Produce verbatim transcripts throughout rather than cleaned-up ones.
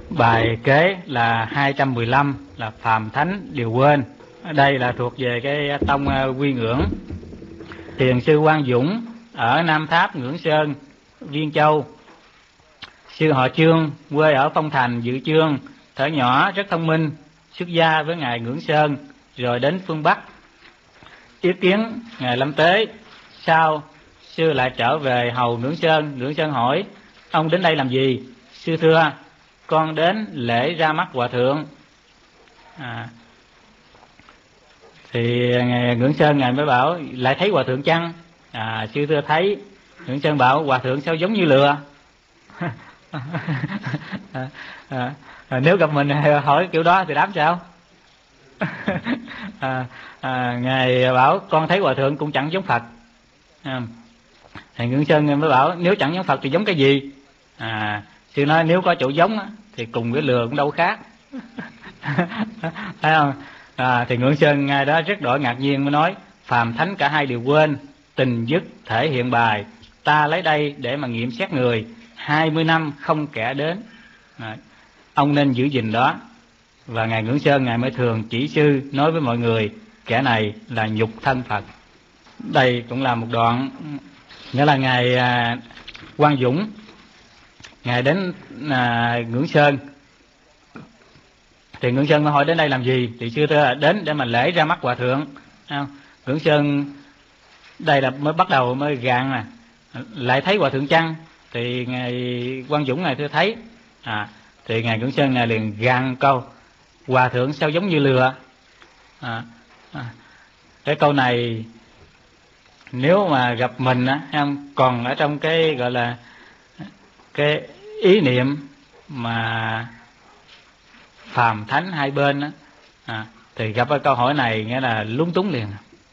Bài kế là hai trăm mười lăm là phàm thánh đều quên. Ở đây là thuộc về cái tông Quy Ngưỡng. Thiền sư Quang Dũng ở Nam Tháp, Ngưỡng Sơn, Viên Châu. Sư họ Trương quê ở Phong Thành, Dự Chương. Thuở nhỏ rất thông minh, xuất gia với ngài Ngưỡng Sơn, rồi đến phương Bắc ý kiến ngài Lâm Tế. Sau sư lại trở về hầu Ngưỡng Sơn. Ngưỡng Sơn hỏi: ông đến đây làm gì? Sư thưa: con đến lễ ra mắt hòa thượng. à, Thì ngài Ngưỡng Sơn ngài mới bảo: lại thấy hòa thượng chăng? à, Sư thưa thấy. Ngưỡng Sơn bảo: hòa thượng sao giống như lừa? à, à, à, nếu gặp mình hỏi kiểu đó thì đáp sao? à, à, ngài bảo: con thấy hòa thượng cũng chẳng giống Phật. à, Thầy Ngưỡng Sơn mới bảo: nếu chẳng giống Phật thì giống cái gì? à, Sư nói: nếu có chỗ giống thì cùng với lừa cũng đâu khác. Thấy không? à, thì Ngưỡng Sơn ngay đó rất đổi ngạc nhiên mới nói: phàm thánh cả hai đều quên, tình dứt thể hiện bài, ta lấy đây để mà nghiệm xét người, hai mươi năm không kẻ đến. à, ông nên giữ gìn đó. Và ngài Ngưỡng Sơn ngài mới thường chỉ sư nói với mọi người: kẻ này là nhục thân Phật. Đây cũng là một đoạn, nghĩa là ngài à, Quang Dũng ngài đến à, Ngưỡng Sơn. Thì Ngưỡng Sơn mới hỏi: đến đây làm gì? Thì sư thưa: đến để mà lễ ra mắt hòa thượng. Ngưỡng Sơn đây là mới bắt đầu mới gạn nè: lại thấy hòa thượng chăng? Thì ngài Quang Dũng ngài thưa thấy. à, Thì ngài Ngưỡng Sơn ngài liền gạn câu: hòa thượng sao giống như lừa? à, à, Cái câu này nếu mà gặp mình á, em còn ở trong cái gọi là cái ý niệm mà phàm thánh hai bên á, à, thì gặp cái câu hỏi này nghĩa là lúng túng liền.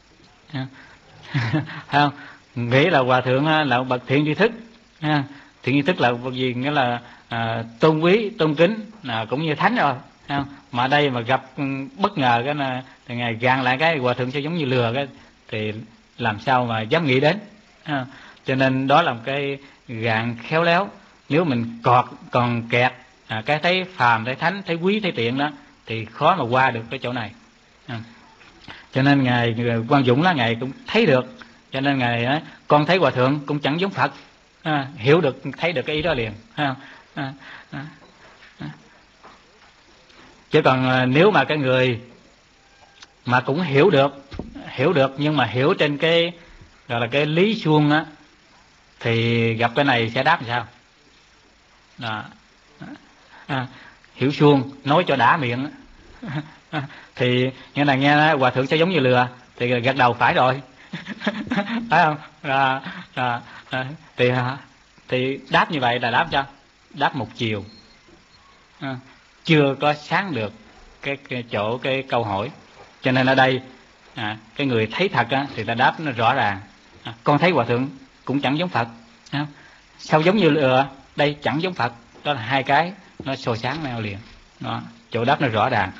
Không, nghĩ là hòa thượng là bậc thiện tri thức. Thiện tri thức là bậc gì? Nghĩa là à, tôn quý, tôn kính, à, cũng như thánh rồi. Không? Mà đây mà gặp bất ngờ cái là thì ngài gạn lại cái hòa thượng sẽ giống như lừa, cái thì làm sao mà dám nghĩ đến. À, cho nên đó là một cái gạn khéo léo. Nếu mình cọt còn kẹt à, cái thấy phàm, thấy thánh, thấy quý, thấy tiện đó thì khó mà qua được cái chỗ này. à. Cho nên ngài Quang Dũng là ngài cũng thấy được. Cho nên ngài nói: con thấy hòa thượng cũng chẳng giống Phật. à, hiểu được, thấy được cái ý đó liền. à, à, à, à. Chứ còn nếu mà cái người mà cũng hiểu được hiểu được nhưng mà hiểu trên cái gọi là cái lý suông á, thì gặp cái này sẽ đáp làm sao? Đó. À, hiểu suông nói cho đã miệng thì nghe là nghe hòa thượng sẽ giống như lừa thì gật đầu phải rồi. Phải không? à, à, à, thì thì đáp như vậy là đáp cho đáp một chiều, à, chưa có sáng được cái, cái chỗ cái câu hỏi. Cho nên ở đây à, cái người thấy thật á, thì ta đáp nó rõ ràng: à, con thấy hòa thượng cũng chẳng giống Phật. à, sao giống như lừa? Đây chẳng giống Phật. Đó là hai cái nó soi sáng nhau liền. Đó, chỗ đáp nó rõ ràng.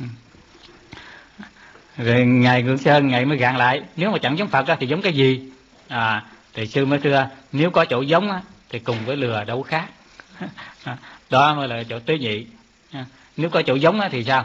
Rồi ngài Ngưỡng Sơn ngài mới gạn lại: nếu mà chẳng giống Phật á, thì giống cái gì? à, Thì sư mới thưa: nếu có chỗ giống á, thì cùng với lừa đâu khác. Đó mới là chỗ tế nhị. à, Nếu có chỗ giống á, thì sao?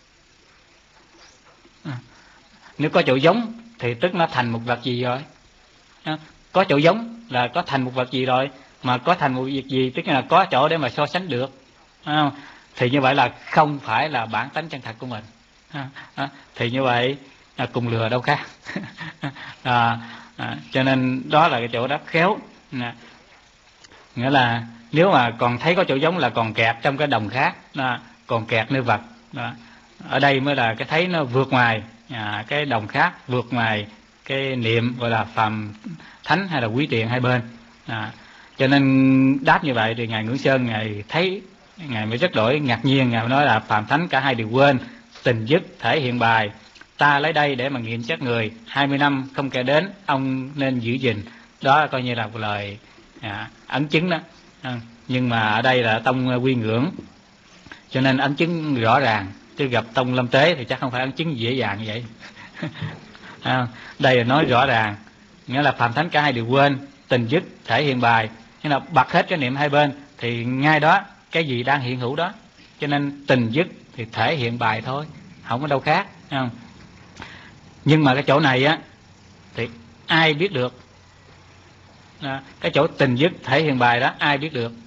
à, Nếu có chỗ giống thì tức nó thành một vật gì rồi? à, Có chỗ giống là có thành một vật gì rồi. Mà có thành một việc gì tức là có chỗ để mà so sánh được. à, Thì như vậy là không phải là bản tánh chân thật của mình. à, à, Thì như vậy à, cùng lừa đâu khác. à, à, Cho nên đó là cái chỗ đáp khéo. à, Nghĩa là nếu mà còn thấy có chỗ giống là còn kẹt trong cái đồng khác, à, còn kẹt nơi vật. à, Ở đây mới là cái thấy nó vượt ngoài à, cái đồng khác, vượt ngoài cái niệm gọi là phàm thánh hay là quý tiền hai bên. à, Cho nên đáp như vậy thì ngài Ngưỡng Sơn ngài thấy, ngài mới rất đổi ngạc nhiên. Ngài nói là phàm thánh cả hai đều quên, tình dứt thể hiện bài, ta lấy đây để mà nghiệm xét người, hai mươi năm không kẻ đến, ông nên giữ gìn. Đó coi như là một lời à, ấn chứng đó. à, Nhưng mà ở đây là tông Quy Ngưỡng, cho nên ấn chứng rõ ràng. Chứ gặp tông Lâm Tế thì chắc không phải ấn chứng dễ dàng như vậy. à, Đây là nói rõ ràng, nghĩa là phàm thánh cả hai đều quên, tình dứt thể hiện bài, nghĩa là bật hết cái niệm hai bên thì ngay đó cái gì đang hiện hữu đó. cho nên tình dứt thì thể hiện bài thôi, không có đâu khác, không? Nhưng mà cái chỗ này á thì ai biết được? À, cái chỗ tình dứt thể hiện bài đó ai biết được?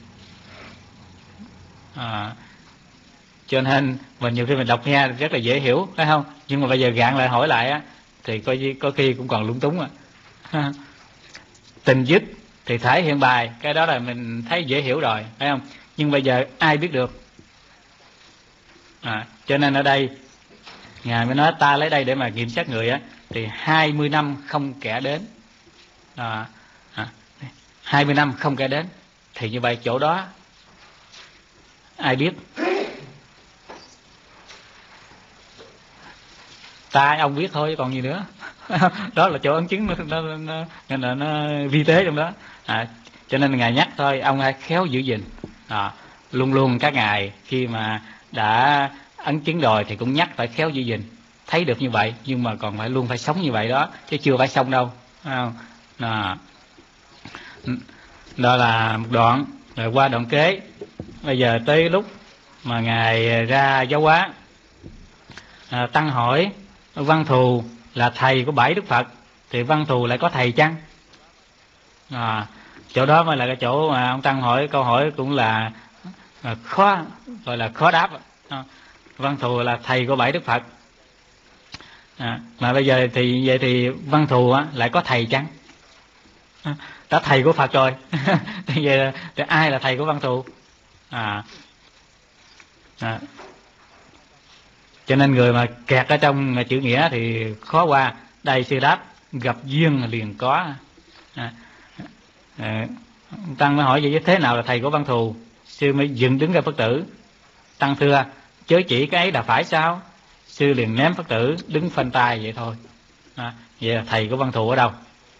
À, cho nên mình nhiều khi mình đọc nghe rất là dễ hiểu, phải không? Nhưng mà bây giờ gạn lại hỏi lại á thì có có khi cũng còn lúng túng à. Tình dứt thì thể hiện bài, cái đó là mình thấy dễ hiểu rồi, phải không? Nhưng bây giờ ai biết được? À, cho nên ở đây Ngài mới nói ta lấy đây để mà nghiệm xét người á, thì hai mươi năm không kẻ đến. À, à, hai mươi năm không kẻ đến, thì như vậy chỗ đó ai biết? Ta ông biết thôi, còn gì nữa. Đó là chỗ ấn chứng, nó, nó, nó, nó, nó vi tế trong đó. À, cho nên Ngài nhắc thôi, ông hãy khéo giữ gìn. À, luôn luôn các ngài khi mà đã ấn chứng rồi thì cũng nhắc phải khéo giữ gìn. Thấy được như vậy nhưng mà còn phải luôn phải sống như vậy đó, chứ chưa phải xong đâu. À, đó là một đoạn. Rồi qua đoạn kế, bây giờ tới lúc mà Ngài ra giáo hóa, à, Tăng hỏi Văn Thù là thầy của bảy Đức Phật, thì Văn Thù lại có thầy chăng? À, chỗ đó mới là cái chỗ mà ông Tăng hỏi câu hỏi cũng là khó, gọi là khó đáp. À, Văn Thù là thầy của bảy Đức Phật, à, mà bây giờ thì vậy thì Văn Thù á, lại có thầy chăng? À, đã thầy của Phật rồi. Thì vậy thì ai là thầy của Văn Thù? À, à, cho nên người mà kẹt ở trong chữ nghĩa thì khó qua. Đây sư đáp gặp duyên liền có. À, à, Tăng mới hỏi vậy thế nào là thầy của Văn Thù? Sư mới dựng đứng ra Phật tử. Tăng thưa chớ chỉ cái ấy là phải sao? Sư liền ném Phật tử đứng phanh tay vậy thôi. À, vậy là thầy của Văn Thù ở đâu?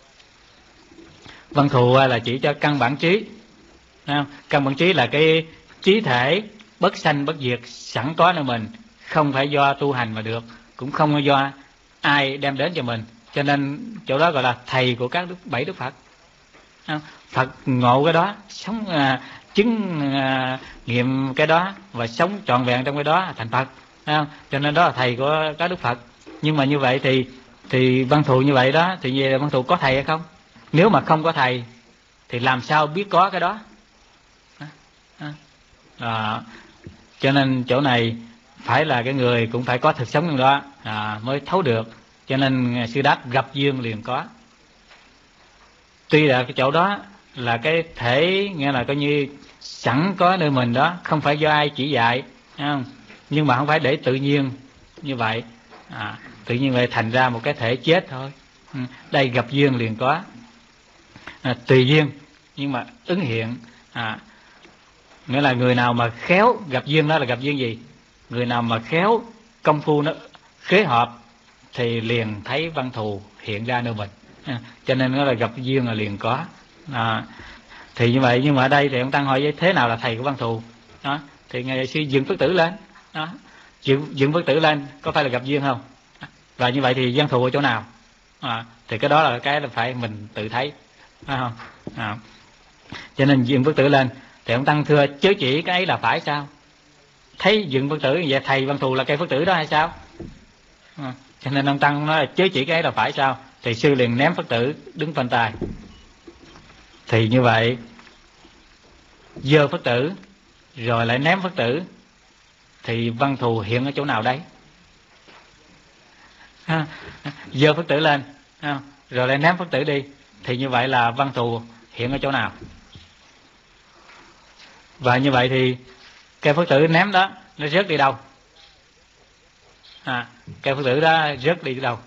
Văn Thù là chỉ cho căn bản trí. À, căn bản trí là cái trí thể bất sanh bất diệt sẵn có nơi mình, không phải do tu hành mà được, cũng không do ai đem đến cho mình. Cho nên chỗ đó gọi là thầy của các đức, bảy Đức Phật. À, Phật ngộ cái đó, sống à, chứng à, nghiệm cái đó và sống trọn vẹn trong cái đó thành Phật. À, cho nên đó là thầy của các Đức Phật. Nhưng mà như vậy thì thì Văn Thù như vậy đó, thì về Văn Thù có thầy hay không? Nếu mà không có thầy thì làm sao biết có cái đó? À, à, à, cho nên chỗ này phải là cái người cũng phải có thực sống trong đó à, mới thấu được. Cho nên sư đáp gặp duyên liền có. Tuy là cái chỗ đó là cái thể, nghĩa là coi như sẵn có nơi mình đó, không phải do ai chỉ dạy, không? Nhưng mà không phải để tự nhiên như vậy. À, tự nhiên vậy thành ra một cái thể chết thôi. Ừ, đây gặp duyên liền có. À, tùy duyên nhưng mà ứng hiện. À, nghĩa là người nào mà khéo gặp duyên, đó là gặp duyên gì? Người nào mà khéo công phu nó khế hợp thì liền thấy Văn Thù hiện ra nơi mình. À, cho nên nó là gặp duyên là liền có. À, thì như vậy. Nhưng mà ở đây thì ông Tăng hỏi với thế nào là thầy của Văn Thù đó, thì ngài sư dựng Phật tử lên đó, dựng, dựng Phật tử lên có phải là gặp duyên không? Và như vậy thì Văn Thù ở chỗ nào? À, thì cái đó là cái là phải mình tự thấy, phải không? À, cho nên dựng Phật tử lên thì ông Tăng thưa chớ chỉ cái ấy là phải sao? Thấy dựng Phật tử vậy thầy Văn Thù là cây Phật tử đó hay sao? À, cho nên ông Tăng nói là chớ chỉ cái ấy là phải sao? Thì sư liền ném Phật tử đứng phanh tay. Thì như vậy giơ Phật tử rồi lại ném Phật tử, thì Văn Thù hiện ở chỗ nào đấy? Ha, giơ Phật tử lên ha, rồi lại ném Phật tử đi, thì như vậy là Văn Thù hiện ở chỗ nào? Và như vậy thì cây Phật tử ném đó nó rớt đi đâu? À, cây Phật tử đó rớt đi đâu?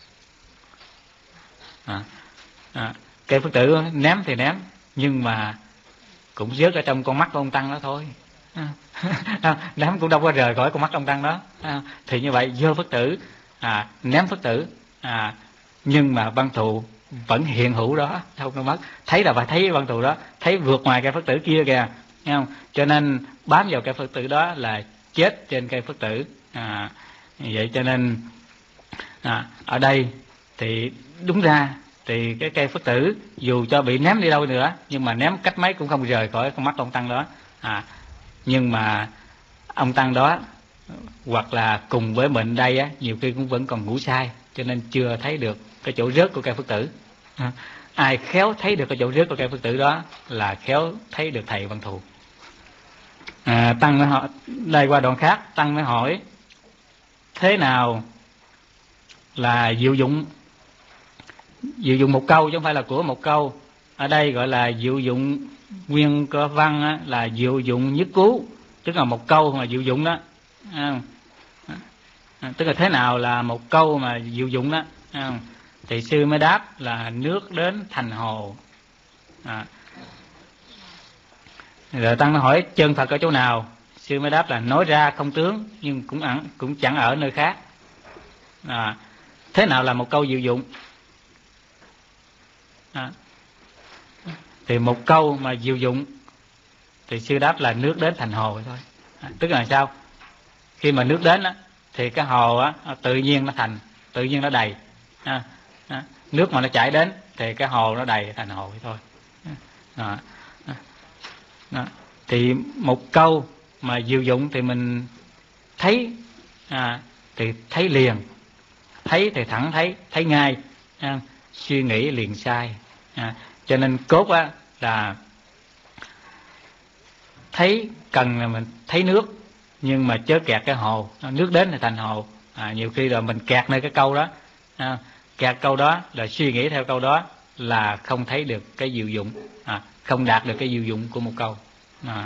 À, à, cây Phật tử ném thì ném, nhưng mà cũng rớt ở trong con mắt của ông Tăng đó thôi. À, ném cũng đâu có rời khỏi con mắt ông Tăng đó. À, thì như vậy giơ Phật tử, à, ném Phật tử, à, nhưng mà Văn Thù vẫn hiện hữu đó, không có mất. Thấy là phải thấy Văn Thù đó, thấy vượt ngoài cây Phật tử kia kìa, nghe không? Cho nên bám vào cây Phật tử đó là chết trên cây Phật tử. À, vậy cho nên à, ở đây thì đúng ra thì cái cây Phật tử dù cho bị ném đi đâu nữa, nhưng mà ném cách mấy cũng không rời khỏi con mắt ông Tăng đó. À, nhưng mà ông tăng đó hoặc là cùng với mình đây á, nhiều khi cũng vẫn còn ngủ say, cho nên chưa thấy được cái chỗ rớt của cây Phật tử. À, ai khéo thấy được cái chỗ rớt của cây Phật tử đó là khéo thấy được thầy Văn Thù. À, tăng mới hỏi, đây qua đoạn khác, tăng mới hỏi thế nào là diệu dụng. Diệu dụng một câu chứ không phải là của một câu. Ở đây gọi là diệu dụng nguyên cơ văn á, là diệu dụng nhất cứu, tức là một câu mà diệu dụng đó. À, à, tức là thế nào là một câu mà diệu dụng đó. À, thì sư mới đáp là nước đến thành hồ. À, rồi tăng mới hỏi chân Phật ở chỗ nào. Sư mới đáp là nói ra không tướng, nhưng cũng ẩn cũng chẳng ở nơi khác. À, thế nào là một câu diệu dụng? À, thì một câu mà diệu dụng thì sư đáp là nước đến thành hồ thôi. À, tức là sao? Khi mà nước đến á, thì cái hồ á, tự nhiên nó thành, tự nhiên nó đầy. À, à, nước mà nó chảy đến thì cái hồ nó đầy thành hồ thôi. À, à, à, thì một câu mà diệu dụng thì mình thấy, à, thì thấy liền, thấy thì thẳng thấy, thấy ngay, à, suy nghĩ liền sai. À, cho nên cốt á là thấy cần là mình thấy nước, nhưng mà chớ kẹt cái hồ, nước đến thì thành hồ. À, nhiều khi là mình kẹt nơi cái câu đó, à, kẹt câu đó là suy nghĩ theo câu đó là không thấy được cái diệu dụng, à, không đạt được cái diệu dụng của một câu. À,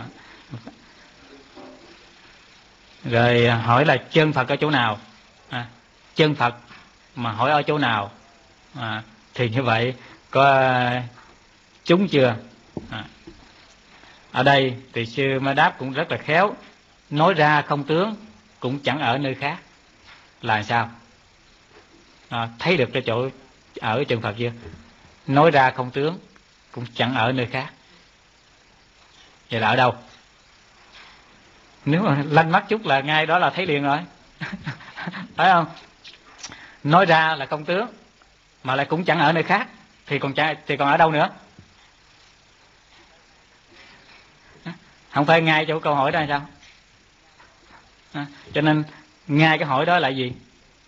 rồi hỏi là chân Phật ở chỗ nào. À, chân Phật mà hỏi ở chỗ nào, à, thì như vậy có trúng chưa? À, ở đây thì sư mới đáp cũng rất là khéo, nói ra không tướng, cũng chẳng ở nơi khác. Là sao? À, thấy được cái chỗ ở chân Phật chưa? Nói ra không tướng, cũng chẳng ở nơi khác. Vậy là ở đâu? Nếu mà lanh mắt chút là ngay đó là thấy liền rồi. Phải không? Nói ra là không tướng, mà lại cũng chẳng ở nơi khác, thì còn chả, thì còn ở đâu nữa? Không phải ngay chỗ câu hỏi đó hay sao? À, cho nên ngay cái hỏi đó là gì?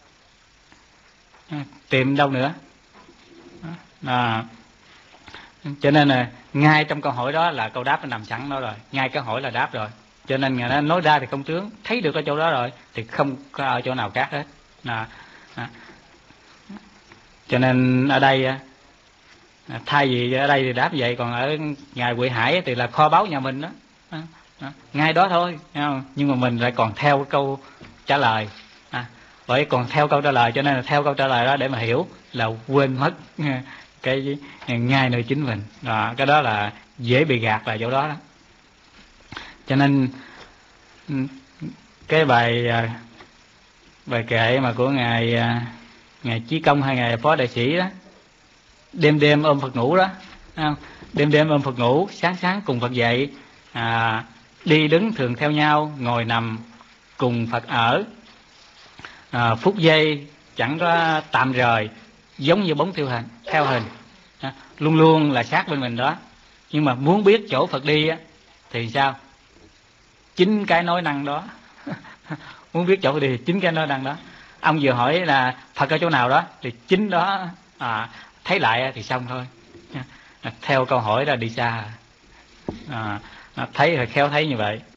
À, tìm đâu nữa? À, cho nên là ngay trong câu hỏi đó là câu đáp nó nằm sẵn đó rồi, ngay cái hỏi là đáp rồi. Cho nên người ta nói ra thì không tướng, thấy được ở chỗ đó rồi thì không có ở chỗ nào khác hết. À, à, cho nên ở đây thay vì ở đây thì đáp vậy, còn ở ngài Huệ Hải thì là kho báu nhà mình đó, à, à, ngay đó thôi, nhưng mà mình lại còn theo câu trả lời. À, bởi còn theo câu trả lời, cho nên là theo câu trả lời đó để mà hiểu là quên mất cái ngay nơi chính mình. À, cái đó là dễ bị gạt là chỗ đó đó. Cho nên cái bài bài kệ mà của ngài ngài Chí Công hay ngài Phó Đại Sĩ đó, đêm đêm ôm Phật ngủ đó, không? Đêm đêm ôm Phật ngủ, sáng sáng cùng Phật dậy, à, đi đứng thường theo nhau, ngồi nằm cùng Phật ở, à, phút giây chẳng có tạm rời, giống như bóng theo hình, theo hình, à, luôn luôn là sát bên mình đó. Nhưng mà muốn biết chỗ Phật đi á, thì sao? Chính cái nói năng đó. Muốn biết chỗ Phật đi thì chính cái nói năng đó. Ông vừa hỏi là Phật ở chỗ nào đó, thì chính đó, à, thấy lại thì xong thôi. Theo câu hỏi là đi xa. À, thấy là khéo thấy như vậy.